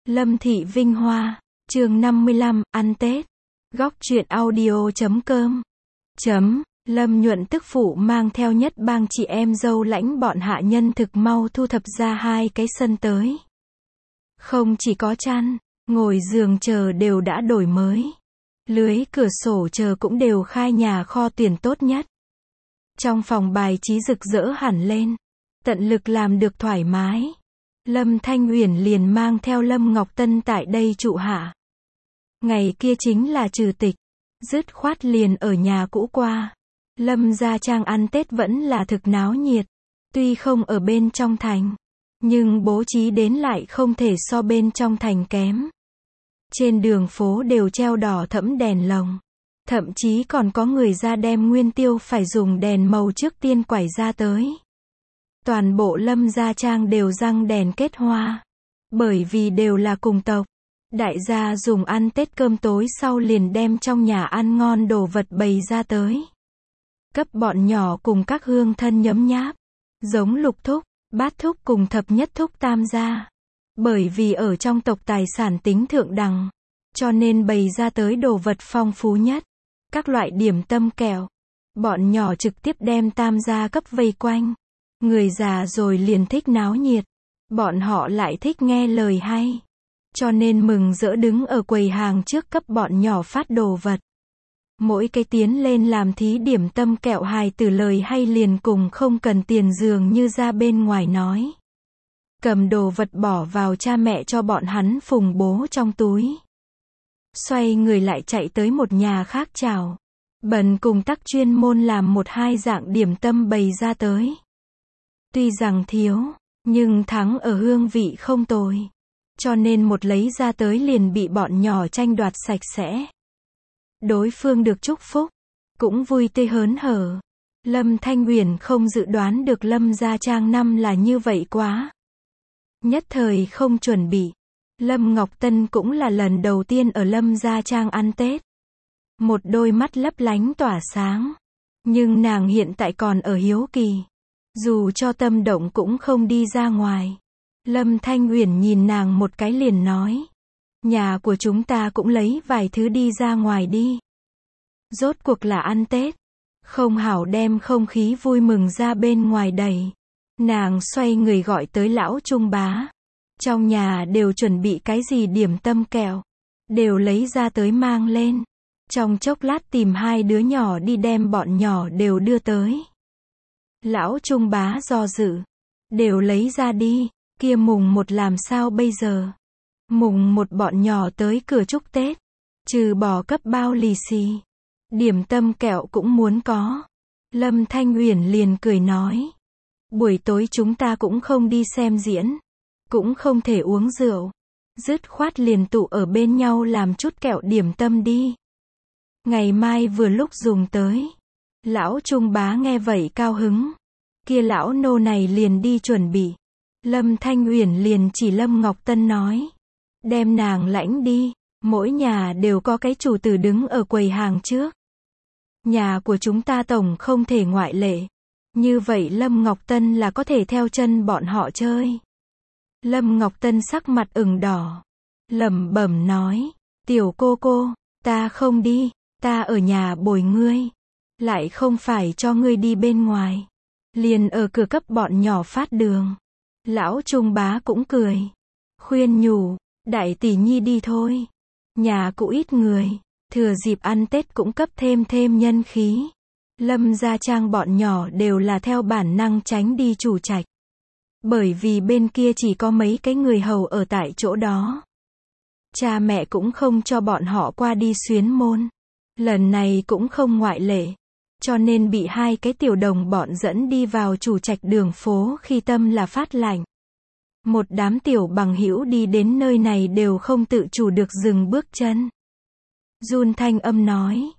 Lâm Thị Vinh Hoa, chương 55, ăn Tết. Góc truyện audio.com. Lâm Nhuận tức phụ mang theo nhất bang chị em dâu lãnh bọn hạ nhân thực mau thu thập ra 2 cái sân tới. Không chỉ có chăn, ngồi giường chờ đều đã đổi mới. Lưới cửa sổ chờ cũng đều khai nhà kho tuyển tốt nhất. Trong phòng bài trí rực rỡ hẳn lên. Tận lực làm được thoải mái. Lâm Thanh Uyển liền mang theo Lâm Ngọc Tân tại đây trụ hạ. Ngày kia chính là trừ tịch. Dứt khoát liền ở nhà cũ qua. Lâm gia trang ăn Tết vẫn là thực náo nhiệt. Tuy không ở bên trong thành, nhưng bố trí đến lại không thể so bên trong thành kém. Trên đường phố đều treo đỏ thẫm đèn lồng. Thậm chí còn có người ra đem nguyên tiêu phải dùng đèn màu trước tiên quải ra tới. Toàn bộ Lâm gia trang đều răng đèn kết hoa. Bởi vì đều là cùng tộc. Đại gia dùng ăn Tết cơm tối sau liền đem trong nhà ăn ngon đồ vật bày ra tới. Cấp bọn nhỏ cùng các hương thân nhấm nháp. Giống Lục thúc, Bát thúc cùng Thập nhất thúc tam gia. Bởi vì ở trong tộc tài sản tính thượng đẳng, cho nên bày ra tới đồ vật phong phú nhất. Các loại điểm tâm kẹo. Bọn nhỏ trực tiếp đem tam gia cấp vây quanh. Người già rồi liền thích náo nhiệt. Bọn họ lại thích nghe lời hay. Cho nên mừng rỡ đứng ở quầy hàng trước cấp bọn nhỏ phát đồ vật. Mỗi cái tiến lên làm thí điểm tâm kẹo hài từ lời hay liền cùng không cần tiền dường như ra bên ngoài nói. Cầm đồ vật bỏ vào cha mẹ cho bọn hắn phùng bố trong túi. Xoay người lại chạy tới một nhà khác chào. Bần cùng tắc chuyên môn làm 1-2 dạng điểm tâm bày ra tới. Tuy rằng thiếu, nhưng thắng ở hương vị không tồi. Cho nên một lấy ra tới liền bị bọn nhỏ tranh đoạt sạch sẽ. Đối phương được chúc phúc, cũng vui tươi hớn hở. Lâm Thanh Uyển không dự đoán được Lâm gia trang năm là như vậy quá. Nhất thời không chuẩn bị. Lâm Ngọc Tân cũng là lần đầu tiên ở Lâm gia trang ăn Tết. Một đôi mắt lấp lánh tỏa sáng. Nhưng nàng hiện tại còn ở hiếu kỳ. Dù cho tâm động cũng không đi ra ngoài. Lâm Thanh Uyển nhìn nàng một cái liền nói. Nhà của chúng ta cũng lấy vài thứ đi ra ngoài đi. Rốt cuộc là ăn Tết. Không hảo đem không khí vui mừng ra bên ngoài đầy. Nàng xoay người gọi tới lão Trung Bá. Trong nhà đều chuẩn bị cái gì điểm tâm kẹo. Đều lấy ra tới mang lên. Trong chốc lát tìm 2 đứa nhỏ đi đem bọn nhỏ đều đưa tới. Lão Trung Bá do dự. Đều lấy ra đi. Kia mùng 1 làm sao bây giờ? Mùng 1 bọn nhỏ tới cửa chúc Tết. Trừ bỏ cấp bao lì xì. Điểm tâm kẹo cũng muốn có. Lâm Thanh Uyển liền cười nói. Buổi tối chúng ta cũng không đi xem diễn. Cũng không thể uống rượu. Dứt khoát liền tụ ở bên nhau làm chút kẹo điểm tâm đi. Ngày mai vừa lúc dùng tới. Lão Trung Bá nghe vậy cao hứng. Kia lão nô này liền đi chuẩn bị. Lâm Thanh Uyển liền chỉ Lâm Ngọc Tân nói. Đem nàng lãnh đi. Mỗi nhà đều có cái chủ tử đứng ở quầy hàng trước. Nhà của chúng ta tổng không thể ngoại lệ. Như vậy Lâm Ngọc Tân là có thể theo chân bọn họ chơi. Lâm Ngọc Tân sắc mặt ửng đỏ. Lẩm bẩm nói. Tiểu cô, ta không đi. Ta ở nhà bồi ngươi. Lại không phải cho ngươi đi bên ngoài. Liền ở cửa cấp bọn nhỏ phát đường. Lão Trung Bá cũng cười. Khuyên nhủ. Đại tỷ nhi đi thôi. Nhà cũ ít người. Thừa dịp ăn Tết cũng cấp thêm nhân khí. Lâm gia trang bọn nhỏ đều là theo bản năng tránh đi chủ trạch. Bởi vì bên kia chỉ có mấy cái người hầu ở tại chỗ đó. Cha mẹ cũng không cho bọn họ qua đi xuyến môn. Lần này cũng không ngoại lệ. Cho nên bị 2 cái tiểu đồng bọn dẫn đi vào chủ trạch đường phố khi tâm là phát lạnh. Một đám tiểu bằng hữu đi đến nơi này đều không tự chủ được dừng bước chân. Run thanh âm nói.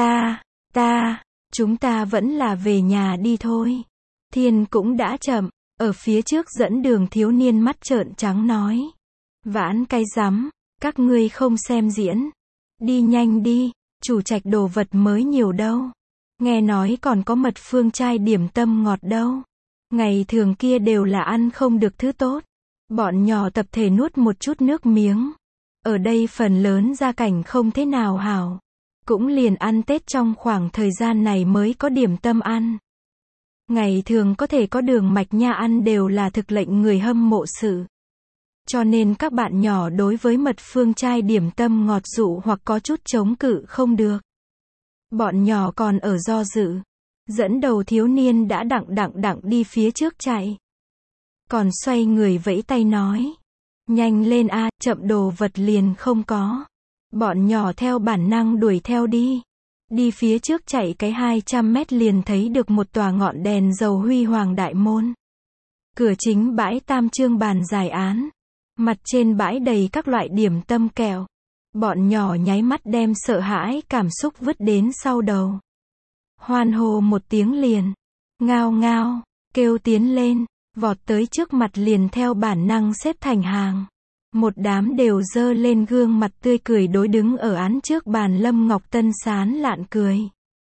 Chúng ta vẫn là về nhà đi thôi. Thiên cũng đã chậm. Ở phía trước dẫn đường thiếu niên mắt trợn trắng nói. Vãn cái rắm, các ngươi không xem diễn. Đi nhanh đi, chủ trạch đồ vật mới nhiều đâu. Nghe nói còn có mật phương chai điểm tâm ngọt đâu. Ngày thường kia đều là ăn không được thứ tốt. Bọn nhỏ tập thể nuốt một chút nước miếng. Ở đây phần lớn gia cảnh không thế nào hảo. Cũng liền ăn Tết trong khoảng thời gian này mới có điểm tâm ăn. Ngày thường có thể có đường mạch nha ăn đều là thực lệnh người hâm mộ sự. Cho nên các bạn nhỏ đối với mật phương chai điểm tâm ngọt dụ hoặc có chút chống cự không được. Bọn nhỏ còn ở do dự. Dẫn đầu thiếu niên đã đặng đi phía trước chạy. Còn xoay người vẫy tay nói. Nhanh lên a, chậm đồ vật liền không có. Bọn nhỏ theo bản năng đuổi theo đi. Đi phía trước chạy cái 200 mét liền thấy được một tòa ngọn đèn dầu huy hoàng đại môn. Cửa chính bãi tam trương bàn giải án. Mặt trên bãi đầy các loại điểm tâm kẹo. Bọn nhỏ nháy mắt đem sợ hãi cảm xúc vứt đến sau đầu. Hoan hô một tiếng liền. Ngao ngao, kêu tiến lên, vọt tới trước mặt liền theo bản năng xếp thành hàng. Một đám đều dơ lên gương mặt tươi cười đối đứng ở án trước bàn Lâm Ngọc Tân sán lạn cười.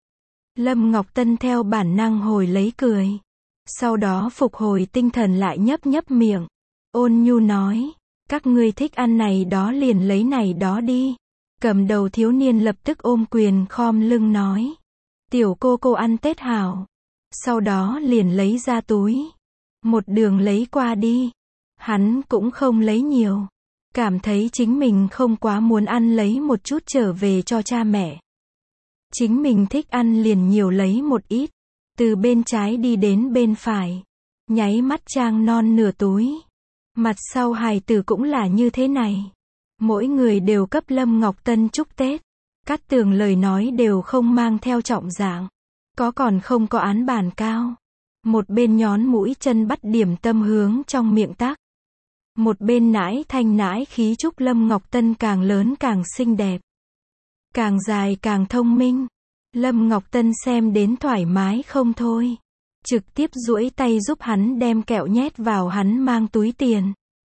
Lâm Ngọc Tân theo bản năng hồi lấy cười. Sau đó phục hồi tinh thần lại nhấp miệng. Ôn nhu nói. Các ngươi thích ăn này đó liền lấy này đó đi. Cầm đầu thiếu niên lập tức ôm quyền khom lưng nói. Tiểu cô ăn Tết hảo. Sau đó liền lấy ra túi. Một đường lấy qua đi. Hắn cũng không lấy nhiều. Cảm thấy chính mình không quá muốn ăn lấy một chút trở về cho cha mẹ. Chính mình thích ăn liền nhiều lấy một ít. Từ bên trái đi đến bên phải. Nháy mắt trang non nửa túi. Mặt sau hài tử cũng là như thế này. Mỗi người đều cấp Lâm Ngọc Tân chúc Tết. Cát tường lời nói đều không mang theo trọng dạng. Có còn không có án bàn cao. Một bên nhón mũi chân bắt điểm tâm hướng trong miệng tắc. Một bên nãi thanh nãi khí chúc Lâm Ngọc Tân càng lớn càng xinh đẹp. Càng dài càng thông minh. Lâm Ngọc Tân xem đến thoải mái không thôi. Trực tiếp duỗi tay giúp hắn đem kẹo nhét vào hắn mang túi tiền.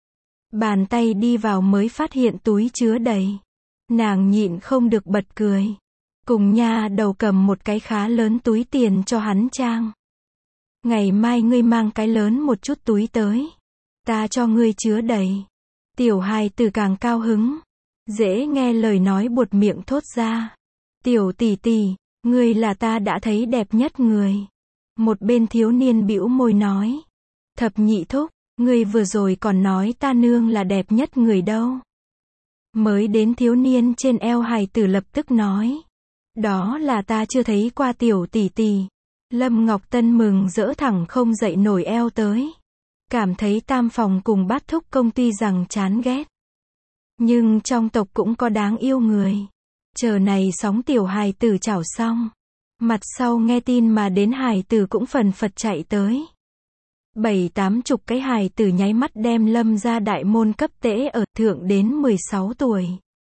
Bàn tay đi vào mới phát hiện túi chứa đầy. Nàng nhịn không được bật cười. Cùng nha đầu cầm một cái khá lớn túi tiền cho hắn trang. Ngày mai ngươi mang cái lớn một chút túi tới. Ta cho ngươi chứa đầy. Tiểu hài tử càng cao hứng. Dễ nghe lời nói buột miệng thốt ra. Tiểu tỷ tỷ, ngươi là ta đã thấy đẹp nhất người. Một bên thiếu niên bĩu môi nói. Thập nhị thúc, ngươi vừa rồi còn nói ta nương là đẹp nhất người đâu. Mới đến thiếu niên trên eo hài tử lập tức nói. Đó là ta chưa thấy qua tiểu tỷ tỷ. Lâm Ngọc Tân mừng rỡ thẳng không dậy nổi eo tới. Cảm thấy tam phòng cùng bát thúc công tuy rằng chán ghét. Nhưng trong tộc cũng có đáng yêu người. Chờ này sóng tiểu hài tử chảo xong. Mặt sau nghe tin mà đến hài tử cũng phần phật chạy tới. 7-80 cái hài tử nháy mắt đem Lâm ra đại môn cấp tễ ở thượng đến 16 tuổi.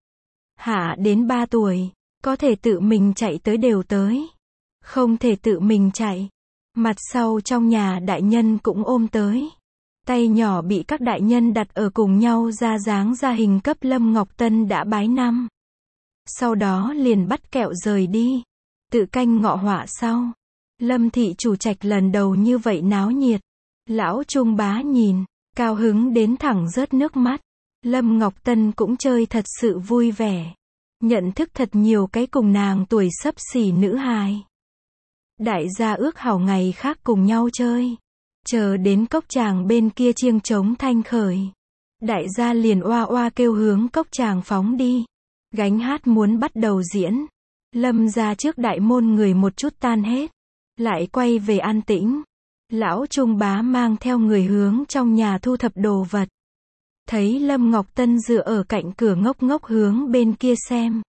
Hạ đến 3 tuổi. Có thể tự mình chạy tới đều tới. Không thể tự mình chạy. Mặt sau trong nhà đại nhân cũng ôm tới. Tay nhỏ bị các đại nhân đặt ở cùng nhau ra dáng ra hình cấp Lâm Ngọc Tân đã bái năm. Sau đó liền bắt kẹo rời đi. Tự canh ngọ họa sau. Lâm thị chủ trạch lần đầu như vậy náo nhiệt. Lão Trung bá nhìn, cao hứng đến thẳng rớt nước mắt. Lâm Ngọc Tân cũng chơi thật sự vui vẻ. Nhận thức thật nhiều cái cùng nàng tuổi xấp xỉ nữ hài. Đại gia ước hảo ngày khác cùng nhau chơi. Chờ đến cốc tràng bên kia chiêng trống thanh khởi. Đại gia liền oa oa kêu hướng cốc tràng phóng đi. Gánh hát muốn bắt đầu diễn. Lâm ra trước đại môn người một chút tan hết. Lại quay về an tĩnh. Lão Trung bá mang theo người hướng trong nhà thu thập đồ vật. Thấy Lâm Ngọc Tân dựa ở cạnh cửa ngốc ngốc hướng bên kia xem.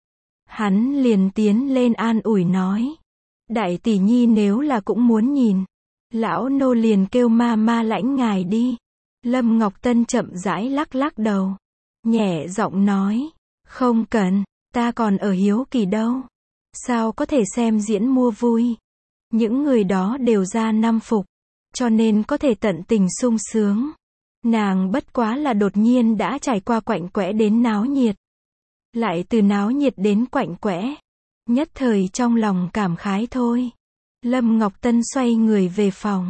Hắn liền tiến lên an ủi nói. Đại tỷ nhi nếu là cũng muốn nhìn. Lão nô liền kêu ma lãnh ngài đi. Lâm Ngọc Tân chậm rãi lắc đầu. Nhẹ giọng nói. Không cần, ta còn ở hiếu kỳ đâu. Sao có thể xem diễn mua vui. Những người đó đều ra năm phục. Cho nên có thể tận tình sung sướng. Nàng bất quá là đột nhiên đã trải qua quạnh quẽ đến náo nhiệt. Lại từ náo nhiệt đến quạnh quẽ. Nhất thời trong lòng cảm khái thôi. Lâm Ngọc Tân xoay người về phòng.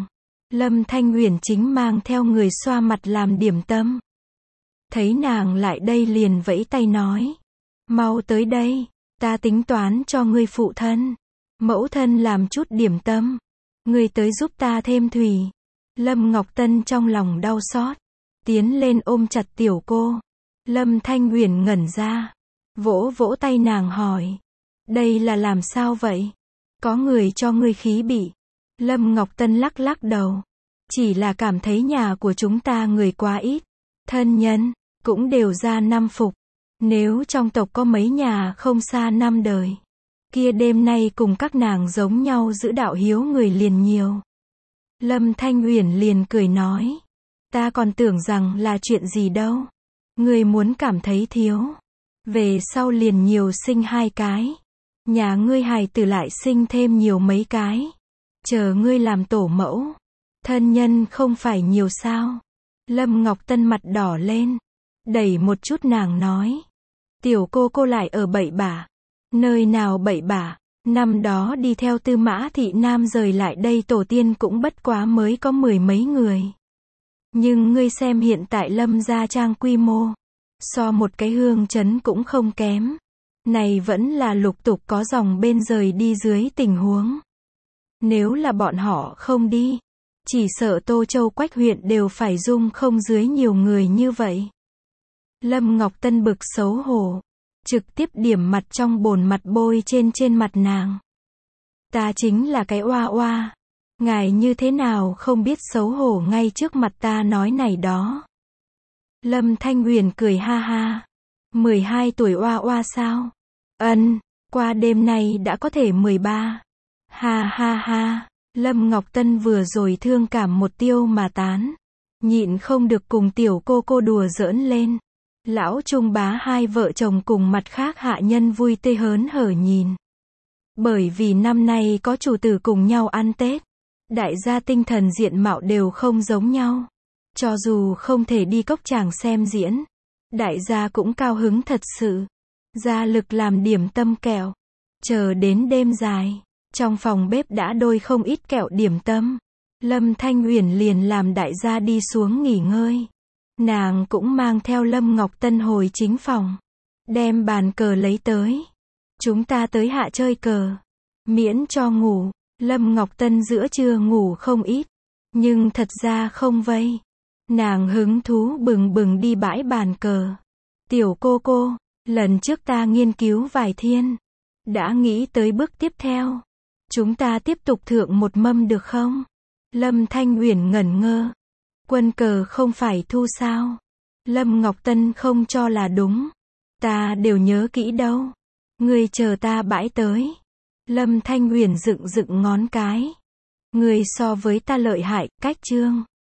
Lâm Thanh Uyển chính mang theo người xoa mặt làm điểm tâm. Thấy nàng lại đây liền vẫy tay nói. Mau tới đây, ta tính toán cho ngươi phụ thân. Mẫu thân làm chút điểm tâm. Ngươi tới giúp ta thêm thủy. Lâm Ngọc Tân trong lòng đau xót. Tiến lên ôm chặt tiểu cô. Lâm Thanh Uyển ngẩn ra. Vỗ vỗ tay nàng hỏi. Đây là làm sao vậy? Có người cho ngươi khí bị. Lâm Ngọc Tân lắc lắc đầu. Chỉ là cảm thấy nhà của chúng ta người quá ít. Thân nhân, cũng đều ra năm phục. Nếu trong tộc có mấy nhà không xa năm đời. Kia đêm nay cùng các nàng giống nhau giữ đạo hiếu người liền nhiều. Lâm Thanh Uyển liền cười nói. Ta còn tưởng rằng là chuyện gì đâu. Ngươi muốn cảm thấy thiếu. Về sau liền nhiều sinh 2 cái. Nhà ngươi hài tử lại sinh thêm nhiều mấy cái. Chờ ngươi làm tổ mẫu. Thân nhân không phải nhiều sao. Lâm Ngọc Tân mặt đỏ lên. Đẩy một chút nàng nói. Tiểu cô lại ở bậy bạ. Nơi nào bậy bạ. Năm đó đi theo Tư Mã Thị Nam rời lại đây tổ tiên cũng bất quá mới có 10 mấy người. Nhưng ngươi xem hiện tại Lâm gia trang quy mô. So một cái hương trấn cũng không kém. Này vẫn là lục tục có dòng bên rời đi dưới tình huống. Nếu là bọn họ không đi. Chỉ sợ Tô Châu Quách huyện đều phải dung không dưới nhiều người như vậy. Lâm Ngọc Tân bực xấu hổ. Trực tiếp điểm mặt trong bồn mặt bôi trên mặt nàng. Ta chính là cái oa oa. Ngài như thế nào không biết xấu hổ ngay trước mặt ta nói này đó. Lâm Thanh Uyển cười ha ha. 12 tuổi oa oa sao? Ân, qua đêm nay đã có thể 13. Ha ha ha. Lâm Ngọc Tân vừa rồi thương cảm một tiêu mà tán. Nhịn không được cùng tiểu cô đùa giỡn lên. Lão Trung Bá hai vợ chồng cùng mặt khác hạ nhân vui tươi hớn hở nhìn. Bởi vì năm nay có chủ tử cùng nhau ăn Tết. Đại gia tinh thần diện mạo đều không giống nhau. Cho dù không thể đi cốc tràng xem diễn. Đại gia cũng cao hứng thật sự. Gia lực làm điểm tâm kẹo. Chờ đến đêm dài. Trong phòng bếp đã đôi không ít kẹo điểm tâm. Lâm Thanh Uyển liền làm đại gia đi xuống nghỉ ngơi. Nàng cũng mang theo Lâm Ngọc Tân hồi chính phòng. Đem bàn cờ lấy tới. Chúng ta tới hạ chơi cờ. Miễn cho ngủ. Lâm Ngọc Tân giữa trưa ngủ không ít. Nhưng thật ra không vây. Nàng hứng thú bừng bừng đi bãi bàn cờ. Tiểu cô, lần trước ta nghiên cứu vài thiên. Đã nghĩ tới bước tiếp theo. Chúng ta tiếp tục thượng một mâm được không? Lâm Thanh Uyển ngẩn ngơ. Quân cờ không phải thu sao? Lâm Ngọc Tân không cho là đúng. Ta đều nhớ kỹ đâu. Ngươi chờ ta bãi tới. Lâm Thanh Uyển dựng ngón cái. Ngươi so với ta lợi hại, cách chương.